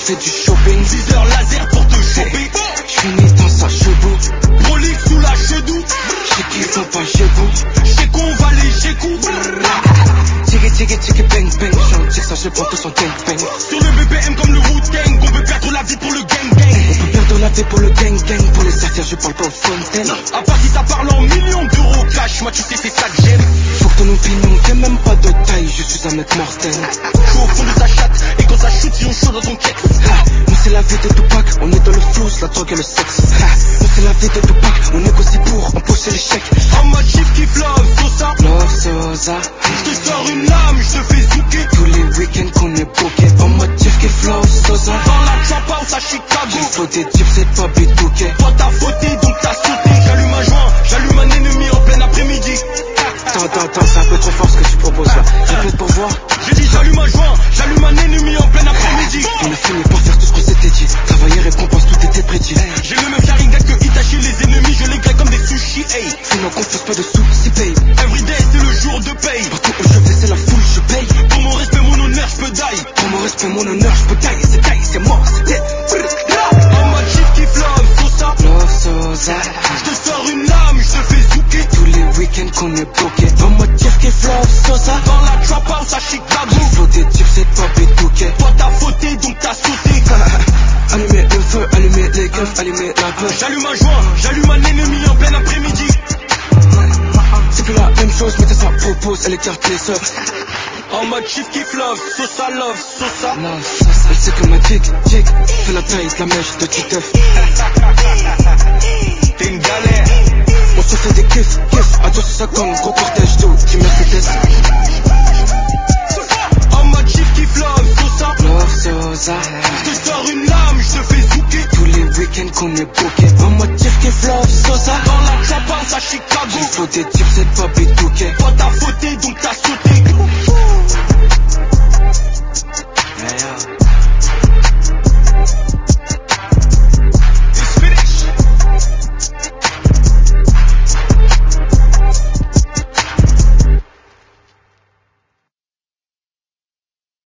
fais du shopping. 10 heures laser pour te choper. J'finis dans sa chevaux. Prolique sous la chedou. J'sais qu'ils sont pas chez vous. J'sais qu'on va les chécou. Tiki bang bang. J'en tire ça, je prends tout son gang bang. Sur le BPM comme le Wu-Tang. On peut perdre la vie pour le gang gang. On peut perdre la vie pour le gang gang. Pour les affaires je parle pas aux fontaines. À part si ça parle en millions d'euros cash. Moi tu sais c'est ça que j'aime. Faut que ton opinion t'es même pas de taille. Je suis un mec mortel. J'suis au fond de ta chatte. Et quand ça shoot ils ont chaud dans ton kex. Nous c'est la vie de Tupac. On est dans le flou, la drogue et le sexe. Nous c'est la vie de Tupac. On négocie pour empocher les chèques. En mode chief qui love Sosa. Love Sosa. J'te sors une lame, j'te fais zouker. Tous les week-ends qu'on est booké. En mode chief qui flow Sosa. Dans la trap house à Chicago. Il faut des types, c'est pas bitouké. Toi t'as fauté donc t'as sauté. J'allume un joint, j'allume un ennemi en plein après-midi. Attends, c'est un peu trop fort ce que tu proposes là. Répète pour voir. J'ai dit j'allume un joint, j'allume un ennemi en plein après-midi. On a fini par faire tout ce qu'on s'était dit. Travailler, récompense, tout était prédit. J'ai le même Sharingan que Itachi, les ennemis je les grille comme des sushis. Hey. Fais-moi confiance, pas de soucis, paye. Everyday c'est le jour de paye. Partout où je vais, c'est la foule, je paye. Pour mon respect, mon honneur, j'peux die. Pour mon respect, mon honneur, je peux tailler, c'est mort, c'est dead. En mode chief qui love Sosa. Love Sosa. J'te sors une lame, j'te fais zouker. Tous les week-ends qu'on est bloqué. En mode chief qui love Sosa. Dans la trap house à Chicago. Il faut des types, c'est pas bitouké. Toi t'as fauté donc t'as sauté. Allumer le feu, allumer les keufs, allumer la peur. J'allume un joint, j'allume un ennemi en plein après-midi. C'est plus la même chose, mais ça propose, elle écarte les sœurs. En mode chief kiff love, Sosa love, Sosa. Love Sosa. Elle sait que ma jig fait la taille de la mèche de Titeuf. T'es une galère. On se fait des kiffs, adieu sur sa gang, gros cortège d'eau, du Mercedes. En mode chief kiff love, Sosa. Love Sosa. J'te sors une lame, j'te fais zouker. Tous les week-ends qu'on est bloqué. En mode chief qui love Sosa. Dans la trap house à Chicago. Il faut des types,